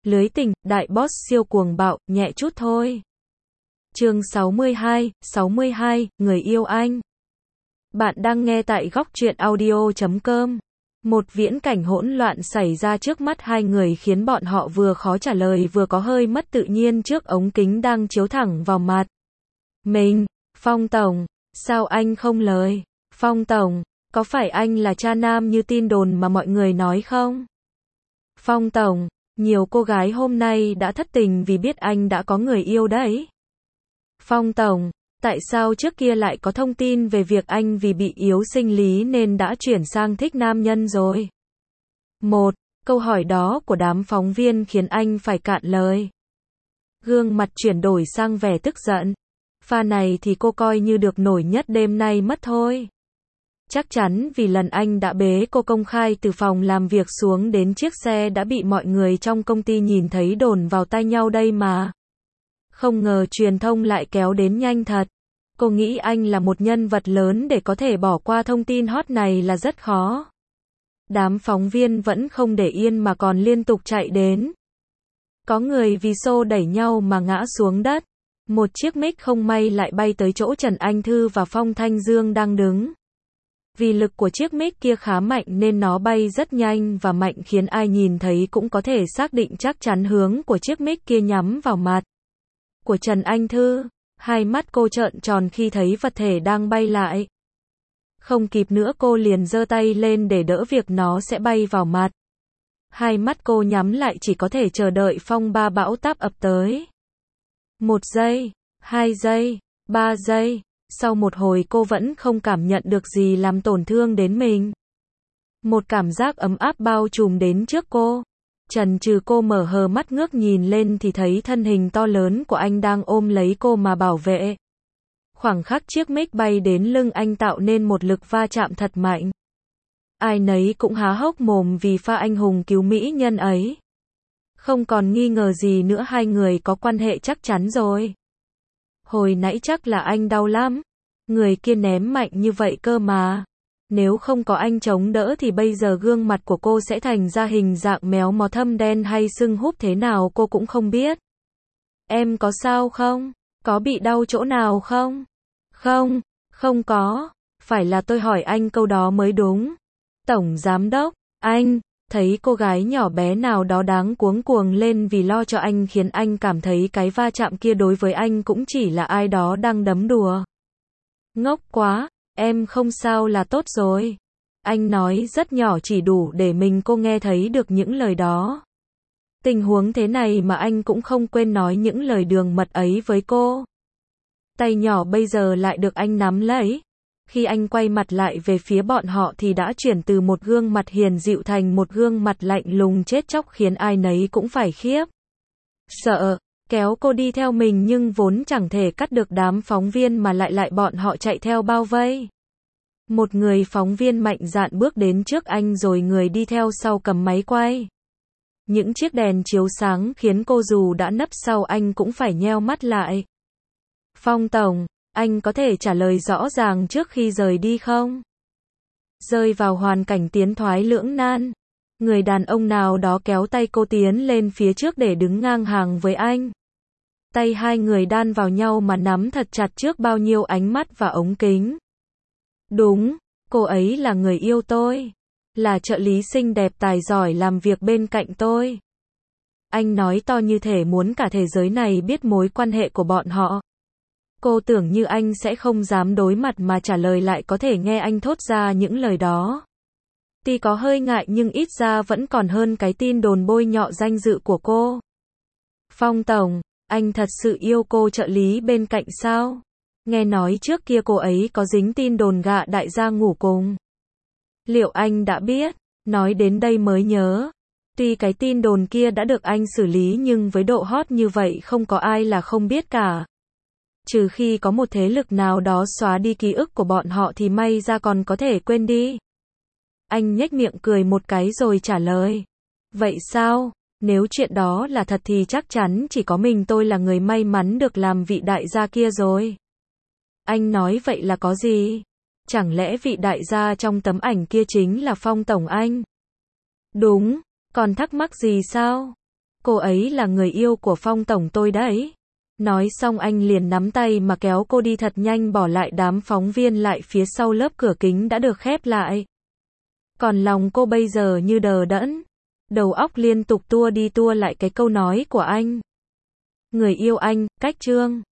Lưới tình, đại boss siêu cuồng bạo, nhẹ chút thôi. Chương 62, người yêu anh. Bạn đang nghe tại góc truyện audio.com. Một viễn cảnh hỗn loạn xảy ra trước mắt hai người khiến bọn họ vừa khó trả lời vừa có hơi mất tự nhiên trước ống kính đang chiếu thẳng vào mặt. Phong Tổng, sao anh không lời? Phong Tổng, có phải anh là cha nam như tin đồn mà mọi người nói không? Phong Tổng, nhiều cô gái hôm nay đã thất tình vì biết anh đã có người yêu đấy. Phong Tổng, tại sao trước kia lại có thông tin về việc anh vì bị yếu sinh lý nên đã chuyển sang thích nam nhân rồi? Câu hỏi đó của đám phóng viên khiến anh phải cạn lời. Gương mặt chuyển đổi sang vẻ tức giận. Pha này thì cô coi như được nổi nhất đêm nay mất thôi. Chắc chắn vì lần anh đã bế cô công khai từ phòng làm việc xuống đến chiếc xe đã bị mọi người trong công ty nhìn thấy đồn vào tai nhau đây mà. Không ngờ truyền thông lại kéo đến nhanh thật. Cô nghĩ anh là một nhân vật lớn để có thể bỏ qua thông tin hot này là rất khó. Đám phóng viên vẫn không để yên mà còn liên tục chạy đến. Có người vì xô đẩy nhau mà ngã xuống đất. Một chiếc mic không may lại bay tới chỗ Trần Anh Thư và Phong Thanh Dương đang đứng. Vì lực của chiếc mic kia khá mạnh nên nó bay rất nhanh và mạnh khiến ai nhìn thấy cũng có thể xác định chắc chắn hướng của chiếc mic kia nhắm vào mặt của Trần Anh Thư. Hai mắt cô trợn tròn khi thấy vật thể đang bay lại. Không kịp nữa cô liền giơ tay lên để đỡ việc nó sẽ bay vào mặt. Hai mắt cô nhắm lại chỉ có thể chờ đợi phong ba bão táp ập tới. 1 giây, 2 giây, 3 giây. Sau một hồi cô vẫn không cảm nhận được gì làm tổn thương đến mình. Một cảm giác ấm áp bao trùm đến trước cô. Chần chừ cô mở hờ mắt ngước nhìn lên thì thấy thân hình to lớn của anh đang ôm lấy cô mà bảo vệ. Khoảng khắc chiếc mic bay đến lưng anh tạo nên một lực va chạm thật mạnh. Ai nấy cũng há hốc mồm vì pha anh hùng cứu mỹ nhân ấy. Không còn nghi ngờ gì nữa, hai người có quan hệ chắc chắn rồi. Hồi nãy chắc là anh đau lắm. Người kia ném mạnh như vậy cơ mà. Nếu không có anh chống đỡ thì bây giờ gương mặt của cô sẽ thành ra hình dạng méo mó thâm đen hay sưng húp thế nào cô cũng không biết. Em có sao không? Có bị đau chỗ nào không? Không có. Phải là tôi hỏi anh câu đó mới đúng. Tổng giám đốc, anh thấy cô gái nhỏ bé nào đó đáng cuống cuồng lên vì lo cho anh khiến anh cảm thấy cái va chạm kia đối với anh cũng chỉ là ai đó đang đấm đùa. Ngốc quá, em không sao là tốt rồi. Anh nói rất nhỏ chỉ đủ để cô nghe thấy được những lời đó. Tình huống thế này mà anh cũng không quên nói những lời đường mật ấy với cô. Tay nhỏ bây giờ lại được anh nắm lấy. Khi anh quay mặt lại về phía bọn họ thì đã chuyển từ một gương mặt hiền dịu thành một gương mặt lạnh lùng chết chóc khiến ai nấy cũng phải khiếp sợ, kéo cô đi theo mình nhưng vốn chẳng thể cắt được đám phóng viên mà lại bọn họ chạy theo bao vây. Một người phóng viên mạnh dạn bước đến trước anh rồi người đi theo sau cầm máy quay. Những chiếc đèn chiếu sáng khiến cô dù đã nấp sau anh cũng phải nheo mắt lại. Phong Tổng, anh có thể trả lời rõ ràng trước khi rời đi không? Rơi vào hoàn cảnh tiến thoái lưỡng nan. Người đàn ông nào đó kéo tay cô tiến lên phía trước để đứng ngang hàng với anh. Tay hai người đan vào nhau mà nắm thật chặt trước bao nhiêu ánh mắt và ống kính. Đúng, cô ấy là người yêu tôi. Là trợ lý xinh đẹp tài giỏi làm việc bên cạnh tôi. Anh nói to như thể muốn cả thế giới này biết mối quan hệ của bọn họ. Cô tưởng như anh sẽ không dám đối mặt mà trả lời lại có thể nghe anh thốt ra những lời đó. Tuy có hơi ngại nhưng ít ra vẫn còn hơn cái tin đồn bôi nhọ danh dự của cô. Phong Tổng, anh thật sự yêu cô trợ lý bên cạnh sao? Nghe nói trước kia cô ấy có dính tin đồn gạ đại gia ngủ cùng. Liệu anh đã biết? Nói đến đây mới nhớ. Tuy cái tin đồn kia đã được anh xử lý nhưng với độ hot như vậy không có ai là không biết cả. Trừ khi có một thế lực nào đó xóa đi ký ức của bọn họ thì may ra còn có thể quên đi. Anh nhếch miệng cười một cái rồi trả lời. Vậy sao? Nếu chuyện đó là thật thì chắc chắn chỉ có mình tôi là người may mắn được làm vị đại gia kia rồi. Anh nói vậy là có gì? Chẳng lẽ vị đại gia trong tấm ảnh kia chính là Phong Tổng anh? Đúng, còn thắc mắc gì sao? Cô ấy là người yêu của Phong tổng tôi đấy. Nói xong anh liền nắm tay mà kéo cô đi thật nhanh, bỏ lại đám phóng viên lại phía sau lớp cửa kính đã được khép lại. Còn lòng cô bây giờ như đờ đẫn. Đầu óc liên tục tua đi tua lại cái câu nói của anh. Người yêu anh, cách chương